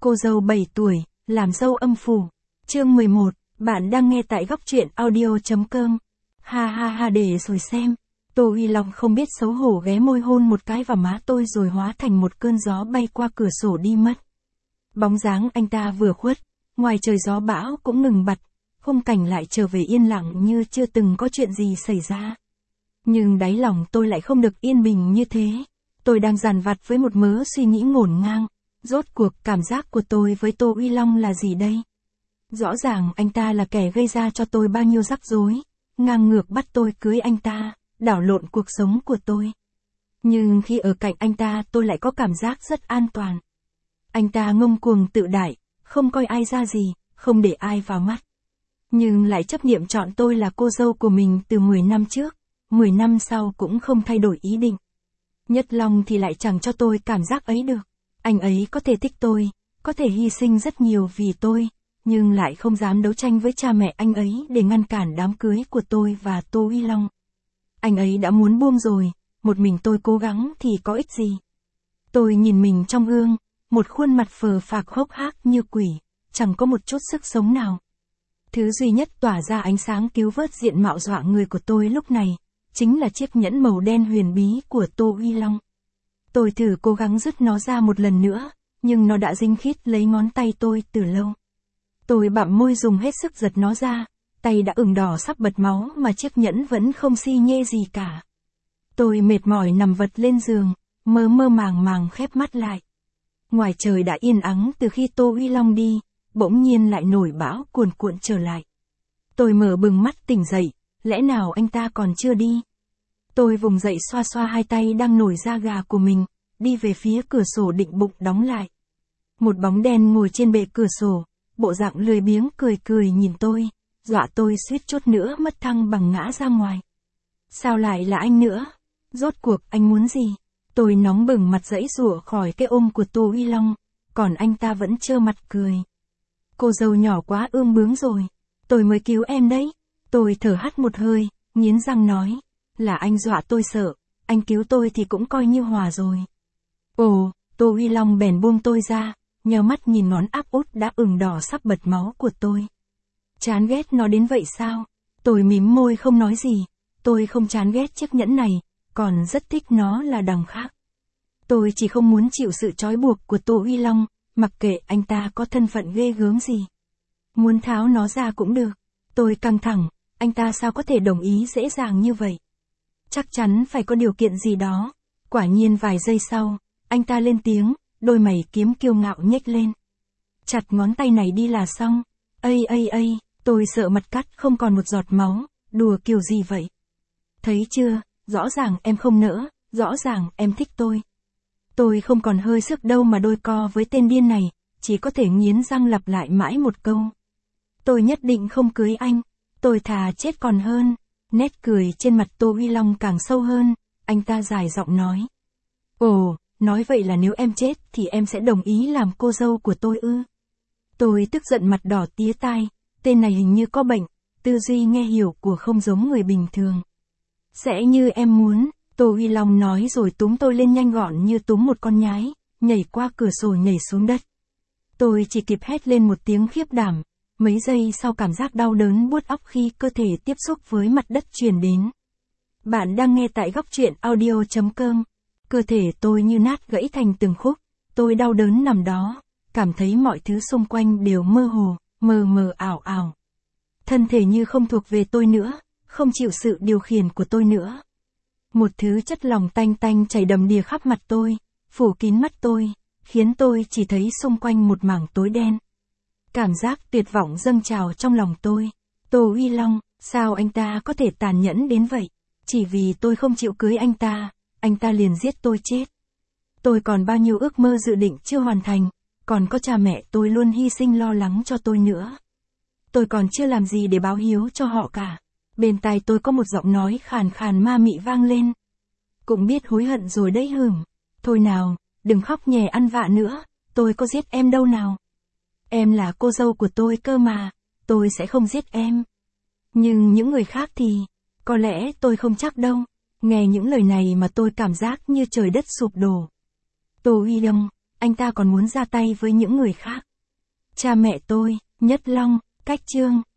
Cô dâu 7 tuổi, làm dâu âm phủ. Chương 11, bạn đang nghe tại góc truyện audio.com. Ha ha ha, để rồi xem. Tô Uy Long không biết xấu hổ ghé môi hôn một cái vào má tôi rồi hóa thành một cơn gió bay qua cửa sổ đi mất. Bóng dáng anh ta vừa khuất, ngoài trời gió bão cũng ngừng bặt, khung cảnh lại trở về yên lặng như chưa từng có chuyện gì xảy ra. Nhưng đáy lòng tôi lại không được yên bình như thế. Tôi đang dằn vặt với một mớ suy nghĩ ngổn ngang. Rốt cuộc cảm giác của tôi với Tô Uy Long là gì đây? Rõ ràng anh ta là kẻ gây ra cho tôi bao nhiêu rắc rối, ngang ngược bắt tôi cưới anh ta, đảo lộn cuộc sống của tôi. Nhưng khi ở cạnh anh ta tôi lại có cảm giác rất an toàn. Anh ta ngông cuồng tự đại, không coi ai ra gì, không để ai vào mắt. Nhưng lại chấp niệm chọn tôi là cô dâu của mình từ 10 năm trước, 10 năm sau cũng không thay đổi ý định. Nhất Long thì lại chẳng cho tôi cảm giác ấy được. Anh ấy có thể thích tôi, có thể hy sinh rất nhiều vì tôi, nhưng lại không dám đấu tranh với cha mẹ anh ấy để ngăn cản đám cưới của tôi và Tô Uy Long. Anh ấy đã muốn buông rồi, một mình tôi cố gắng thì có ích gì. Tôi nhìn mình trong gương, một khuôn mặt phờ phạc hốc hác như quỷ, chẳng có một chút sức sống nào. Thứ duy nhất tỏa ra ánh sáng cứu vớt diện mạo dọa người của tôi lúc này, chính là chiếc nhẫn màu đen huyền bí của Tô Uy Long. Tôi thử cố gắng rút nó ra một lần nữa, nhưng nó đã dính khít lấy ngón tay tôi từ lâu. Tôi bặm môi dùng hết sức giật nó ra, tay đã ửng đỏ sắp bật máu mà chiếc nhẫn vẫn không xi nhê gì cả. Tôi mệt mỏi nằm vật lên giường, mơ mơ màng màng khép mắt lại. Ngoài trời đã yên ắng từ khi Tô Uy Long đi, bỗng nhiên lại nổi bão cuồn cuộn trở lại. Tôi mở bừng mắt tỉnh dậy, lẽ nào anh ta còn chưa đi? Tôi vùng dậy xoa xoa hai tay đang nổi da gà của mình, đi về phía cửa sổ định bụng đóng lại. Một bóng đen ngồi trên bệ cửa sổ, bộ dạng lười biếng cười cười nhìn tôi, dọa tôi suýt chút nữa mất thăng bằng ngã ra ngoài. Sao lại là anh nữa? Rốt cuộc anh muốn gì? Tôi nóng bừng mặt giãy giụa khỏi cái ôm của Tô Uy Long, còn anh ta vẫn trơ mặt cười. Cô dâu nhỏ quá ương bướng rồi, tôi mới cứu em đấy. Tôi thở hắt một hơi, nghiến răng nói, là anh dọa tôi sợ, anh cứu tôi thì cũng coi như hòa rồi. Ồ, Tô Uy Long bèn buông tôi ra, nheo mắt nhìn ngón áp út đã ửng đỏ sắp bật máu của tôi. Chán ghét nó đến vậy sao? Tôi mím môi không nói gì, tôi không chán ghét chiếc nhẫn này, còn rất thích nó là đằng khác. Tôi chỉ không muốn chịu sự trói buộc của Tô Uy Long, mặc kệ anh ta có thân phận ghê gớm gì. Muốn tháo nó ra cũng được. Tôi căng thẳng, anh ta sao có thể đồng ý dễ dàng như vậy? Chắc chắn phải có điều kiện gì đó. Quả nhiên vài giây sau, anh ta lên tiếng, đôi mày kiếm kiêu ngạo nhếch lên. Chặt ngón tay này đi là xong. Ây, tôi sợ mặt cắt không còn một giọt máu, đùa kiểu gì vậy? Thấy chưa, rõ ràng em không nỡ, rõ ràng em thích tôi. Tôi không còn hơi sức đâu mà đôi co với tên điên này, chỉ có thể nghiến răng lặp lại mãi một câu. Tôi nhất định không cưới anh, tôi thà chết còn hơn. Nét cười trên mặt Tô Uy Long càng sâu hơn, anh ta dài giọng nói. Ồ, nói vậy là nếu em chết thì em sẽ đồng ý làm cô dâu của tôi ư? Tôi tức giận mặt đỏ tía tai, tên này hình như có bệnh, tư duy nghe hiểu của không giống người bình thường. Sẽ như em muốn, Tô Uy Long nói rồi túm tôi lên nhanh gọn như túm một con nhái, nhảy qua cửa sổ nhảy xuống đất. Tôi chỉ kịp hét lên một tiếng khiếp đảm, mấy giây sau cảm giác đau đớn buốt óc khi cơ thể tiếp xúc với mặt đất truyền đến. Bạn đang nghe tại góc truyện audio.com. Cơ thể tôi như nát gãy thành từng khúc, tôi đau đớn nằm đó, cảm thấy mọi thứ xung quanh đều mơ hồ, mờ mờ ảo ảo. Thân thể như không thuộc về tôi nữa, không chịu sự điều khiển của tôi nữa. Một thứ chất lỏng tanh tanh chảy đầm đìa khắp mặt tôi, phủ kín mắt tôi, khiến tôi chỉ thấy xung quanh một mảng tối đen. Cảm giác tuyệt vọng dâng trào trong lòng tôi. Tô Uy Long, sao anh ta có thể tàn nhẫn đến vậy? Chỉ vì tôi không chịu cưới anh ta liền giết tôi chết. Tôi còn bao nhiêu ước mơ dự định chưa hoàn thành, còn có cha mẹ tôi luôn hy sinh lo lắng cho tôi nữa. Tôi còn chưa làm gì để báo hiếu cho họ cả. Bên tai tôi có một giọng nói khàn khàn ma mị vang lên. Cũng biết hối hận rồi đấy hửm. Thôi nào, đừng khóc nhè ăn vạ nữa, tôi có giết em đâu nào. Em là cô dâu của tôi cơ mà, tôi sẽ không giết em. Nhưng những người khác thì, có lẽ tôi không chắc đâu. Nghe những lời này mà tôi cảm giác như trời đất sụp đổ. Tô Uy Long, anh ta còn muốn ra tay với những người khác. Cha mẹ tôi, Nhất Long, Cách Trương,